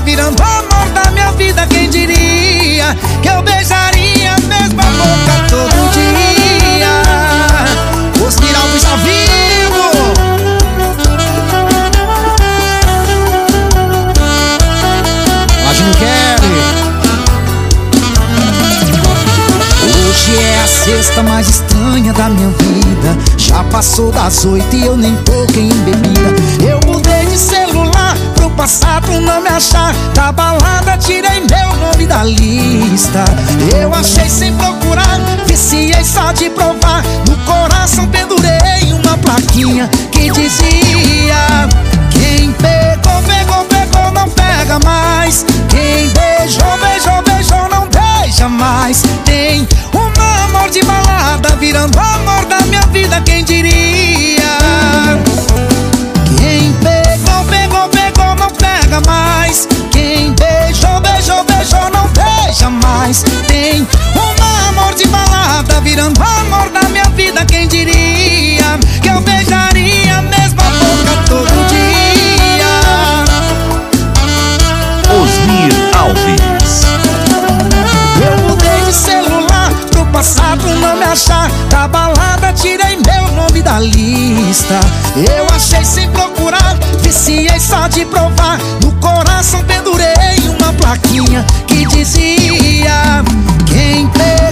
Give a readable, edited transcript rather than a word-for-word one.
virando amor da minha vida. Quem diria que eu beijaria a mesma boca todo dia? Osni Alves ao vivo. Imagina o Kelly. Hoje é a sexta mais estranha da minha vida. Já passou das 8 e eu nem toquei em bebida. Eu mudei de celular pro passado não me achar. Da balada tirei meu nome da lista. Eu achei sem procurar, viciei só de provar. No coração pendurei uma plaquinha que dizia: quem pegou, pegou, pegou, não pega mais. Quem beijou, beijou, beijou, não beija mais. Tem um amor de balada virando amor da minha vida. Quem diria? Quem pegou, pegou, pegou, não pega mais. Quem beijou, beijou, beijou, não beija mais. Tem um amor de balada virando amor da minha vida. Quem diria que eu beijaria a mesma boca todo dia? Osni Alves. Eu mudei de celular pro passado não me achar. Da balada tirei meu nome da lista. Eu achei sem procurar, viciei só de provar. No coração pendurei uma plaquinha que dizia: quem